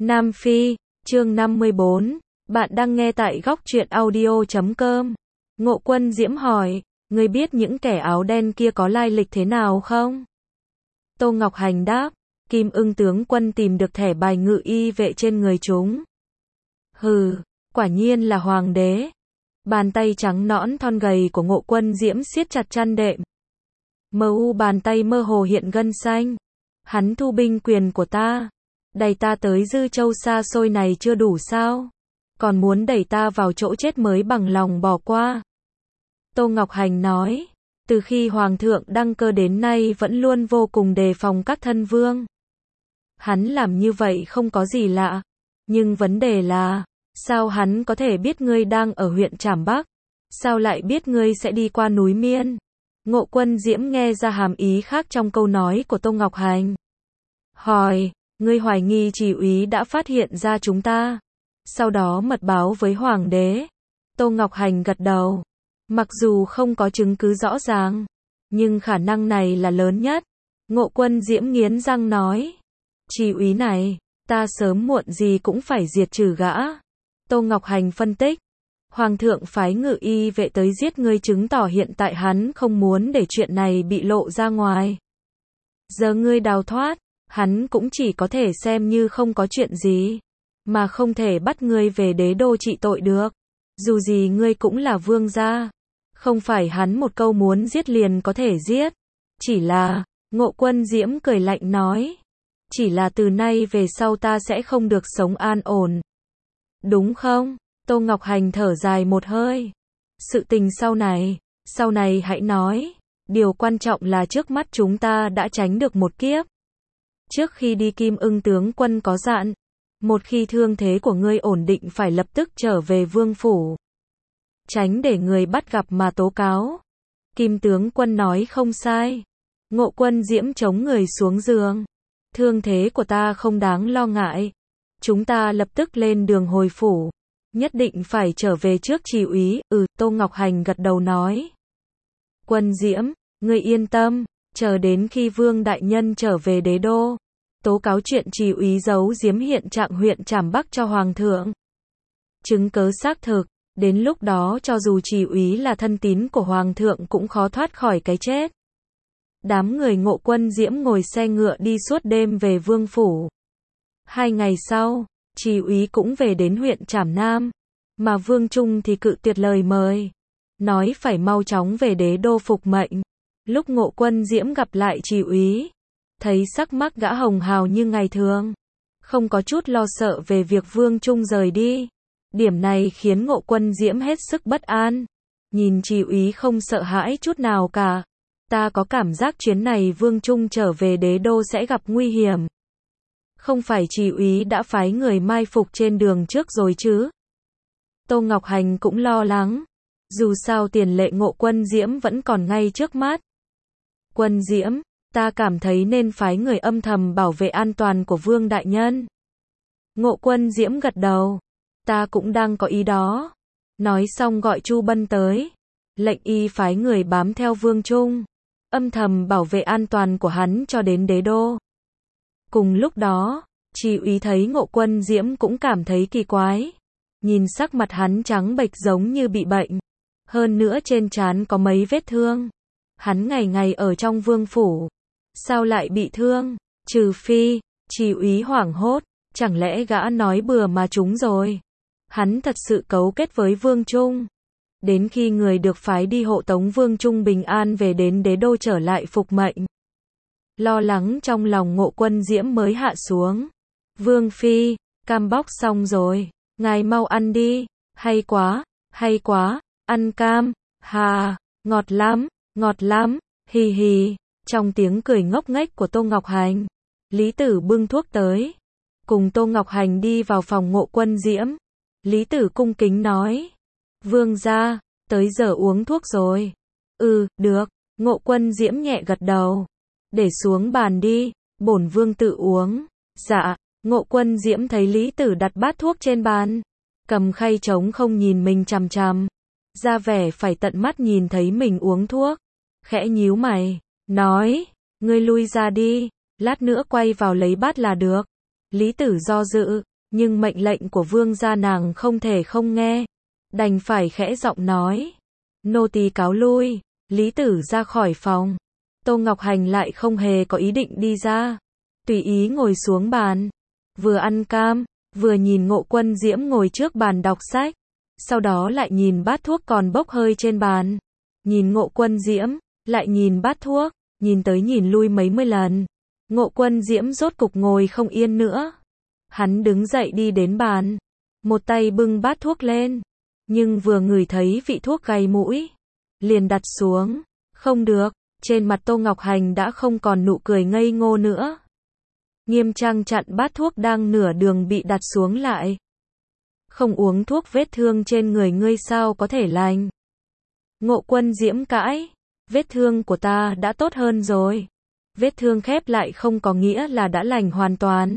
Nam Phi, chương 54, bạn đang nghe tại góc truyện audio.com. Ngộ Quân Diễm hỏi, ngươi biết những kẻ áo đen kia có lai lịch thế nào không? Tô Ngọc Hành đáp, Kim Ưng tướng quân tìm được thẻ bài ngự y vệ trên người chúng. Hừ, quả nhiên là hoàng đế. Bàn tay trắng nõn thon gầy của Ngộ Quân Diễm siết chặt chăn đệm. Bàn tay mơ hồ hiện gân xanh. Hắn thu binh quyền của ta. Đẩy ta tới Dư Châu xa xôi này chưa đủ sao? Còn muốn đẩy ta vào chỗ chết mới bằng lòng bỏ qua. Tô Ngọc Hành nói, từ khi Hoàng thượng đăng cơ đến nay vẫn luôn vô cùng đề phòng các thân vương. Hắn làm như vậy không có gì lạ. Nhưng vấn đề là, sao hắn có thể biết ngươi đang ở huyện Trảm Bắc? Sao lại biết ngươi sẽ đi qua núi Miên? Ngộ Quân Diễm nghe ra hàm ý khác trong câu nói của Tô Ngọc Hành. Hỏi, ngươi hoài nghi chỉ úy đã phát hiện ra chúng ta, sau đó mật báo với Hoàng đế. Tô Ngọc Hành gật đầu. Mặc dù không có chứng cứ rõ ràng, nhưng khả năng này là lớn nhất. Ngộ Quân Diễm nghiến răng nói, chỉ úy này, ta sớm muộn gì cũng phải diệt trừ gã. Tô Ngọc Hành phân tích, Hoàng thượng phái ngự y vệ tới giết ngươi chứng tỏ hiện tại hắn không muốn để chuyện này bị lộ ra ngoài. Giờ ngươi đào thoát, hắn cũng chỉ có thể xem như không có chuyện gì, mà không thể bắt ngươi về đế đô trị tội được. Dù gì ngươi cũng là vương gia, không phải hắn một câu muốn giết liền có thể giết. Chỉ là, Ngộ Quân Diễm cười lạnh nói, chỉ là từ nay về sau ta sẽ không được sống an ổn. Đúng không? Tô Ngọc Hành thở dài một hơi. Sự tình sau này hãy nói. Điều quan trọng là trước mắt chúng ta đã tránh được một kiếp. Trước khi đi Kim Ưng tướng quân có dặn, một khi thương thế của ngươi ổn định phải lập tức trở về vương phủ. Tránh để người bắt gặp mà tố cáo. Kim tướng quân nói không sai. Ngộ Quân Diễm chống người xuống giường. Thương thế của ta không đáng lo ngại. Chúng ta lập tức lên đường hồi phủ. Nhất định phải trở về trước chỉ úy. Tô Ngọc Hành gật đầu nói. Quân Diễm, ngươi yên tâm, chờ đến khi vương đại nhân trở về đế đô, tố cáo chuyện chỉ úy giấu giếm hiện trạng huyện Trảm Bắc cho Hoàng thượng. Chứng cớ xác thực, đến lúc đó cho dù chỉ úy là thân tín của Hoàng thượng cũng khó thoát khỏi cái chết. Đám người Ngộ Quân Diễm ngồi xe ngựa đi suốt đêm về vương phủ. 2 ngày sau, chỉ úy cũng về đến huyện Trảm Nam, mà Vương Trung thì cự tuyệt lời mời, nói phải mau chóng về đế đô phục mệnh. Lúc Ngộ Quân Diễm gặp lại chỉ úy, thấy sắc mắt gã hồng hào như ngày thường, không có chút lo sợ về việc Vương Trung rời đi. Điểm này khiến Ngộ Quân Diễm hết sức bất an. Nhìn chỉ úy không sợ hãi chút nào cả. Ta có cảm giác chuyến này Vương Trung trở về đế đô sẽ gặp nguy hiểm. Không phải chỉ úy đã phái người mai phục trên đường trước rồi chứ? Tô Ngọc Hành cũng lo lắng. Dù sao tiền lệ Ngộ Quân Diễm vẫn còn ngay trước mắt. Quân Diễm, ta cảm thấy nên phái người âm thầm bảo vệ an toàn của Vương đại nhân. Ngộ Quân Diễm gật đầu. Ta cũng đang có ý đó. Nói xong gọi Chu Bân tới. Lệnh y phái người bám theo Vương Trung, âm thầm bảo vệ an toàn của hắn cho đến đế đô. Cùng lúc đó, chỉ úy thấy Ngộ Quân Diễm cũng cảm thấy kỳ quái. Nhìn sắc mặt hắn trắng bệch giống như bị bệnh. Hơn nữa trên trán có mấy vết thương. Hắn ngày ngày ở trong vương phủ. Sao lại bị thương? Trừ phi, chỉ úy hoảng hốt. Chẳng lẽ gã nói bừa mà trúng rồi? Hắn thật sự cấu kết với Vương Trung. Đến khi người được phái đi hộ tống Vương Trung bình an về đến đế đô trở lại phục mệnh. Lo lắng trong lòng Ngộ Quân Diễm mới hạ xuống. Vương phi, cam bóc xong rồi. Ngài mau ăn đi. Hay quá, ăn cam. Hà, ngọt lắm, hì hì. Trong tiếng cười ngốc nghếch của Tô Ngọc Hành, Lý Tử bưng thuốc tới. Cùng Tô Ngọc Hành đi vào phòng Ngộ Quân Diễm. Lý Tử cung kính nói. Vương gia, tới giờ uống thuốc rồi. Được. Ngộ Quân Diễm nhẹ gật đầu. Để xuống bàn đi, bổn vương tự uống. Dạ. Ngộ Quân Diễm thấy Lý Tử đặt bát thuốc trên bàn, cầm khay trống không nhìn mình chằm chằm, ra vẻ phải tận mắt nhìn thấy mình uống thuốc. Khẽ nhíu mày, nói, ngươi lui ra đi, lát nữa quay vào lấy bát là được. Lý Tử do dự, Nhưng mệnh lệnh của vương gia nàng không thể không nghe, đành phải khẽ giọng nói. Nô tỳ cáo lui. Lý Tử ra khỏi phòng. Tô Ngọc Hành lại không hề có ý định đi ra, tùy ý ngồi xuống bàn, vừa ăn cam, vừa nhìn Ngộ Quân Diễm ngồi trước bàn đọc sách, sau đó lại nhìn bát thuốc còn bốc hơi trên bàn, nhìn Ngộ Quân Diễm, lại nhìn bát thuốc, nhìn tới nhìn lui mấy mươi lần. Ngộ Quân Diễm rốt cục ngồi không yên nữa. Hắn đứng dậy đi đến bàn, một tay bưng bát thuốc lên, nhưng vừa ngửi thấy vị thuốc gay mũi, liền đặt xuống. Không được, trên mặt Tô Ngọc Hành đã không còn nụ cười ngây ngô nữa. Nghiêm trang chặn bát thuốc đang nửa đường bị đặt xuống lại. Không uống thuốc vết thương trên người ngươi sao có thể lành? Ngộ Quân Diễm cãi, vết thương của ta đã tốt hơn rồi. Vết thương khép lại không có nghĩa là đã lành hoàn toàn.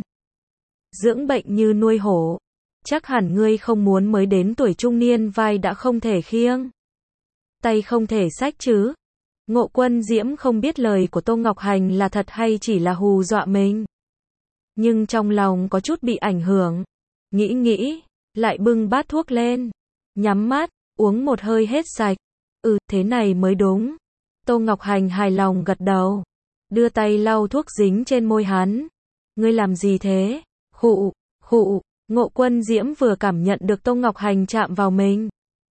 Dưỡng bệnh như nuôi hổ, chắc hẳn ngươi không muốn mới đến tuổi trung niên vai đã không thể khiêng, tay không thể xách chứ. Ngộ Quân Diễm không biết lời của Tô Ngọc Hành là thật hay chỉ là hù dọa mình, nhưng trong lòng có chút bị ảnh hưởng. Nghĩ, lại bưng bát thuốc lên, nhắm mắt, uống một hơi hết sạch. Thế này mới đúng. Tô Ngọc Hành hài lòng gật đầu, đưa tay lau thuốc dính trên môi hắn. Ngươi làm gì thế? Khụ. Ngộ Quân Diễm vừa cảm nhận được Tô Ngọc Hành chạm vào mình,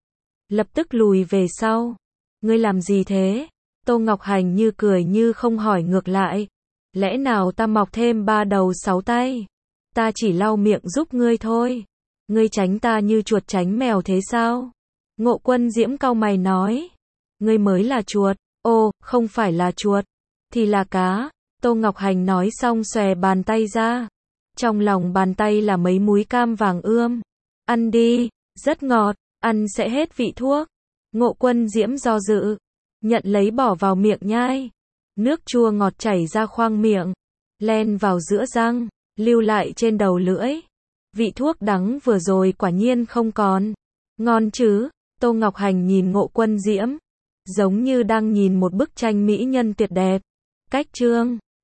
lập tức lùi về sau. Ngươi làm gì thế? Tô Ngọc Hành như cười như không hỏi ngược lại. Lẽ nào ta mọc thêm 3 đầu 6 tay? Ta chỉ lau miệng giúp ngươi thôi. Ngươi tránh ta như chuột tránh mèo thế sao? Ngộ Quân Diễm cau mày nói. Ngươi mới là chuột. Ô, không phải là chuột, thì là cá. Tô Ngọc Hành nói xong xòe bàn tay ra. Trong lòng bàn tay là mấy múi cam vàng ươm. Ăn đi, rất ngọt, ăn sẽ hết vị thuốc. Ngộ Quân Diễm do dự, nhận lấy bỏ vào miệng nhai. Nước chua ngọt chảy ra khoang miệng, len vào giữa răng, lưu lại trên đầu lưỡi. Vị thuốc đắng vừa rồi quả nhiên không còn. Ngon chứ? Tô Ngọc Hành nhìn Ngộ Quân Diễm, giống như đang nhìn một bức tranh mỹ nhân tuyệt đẹp. Cách chương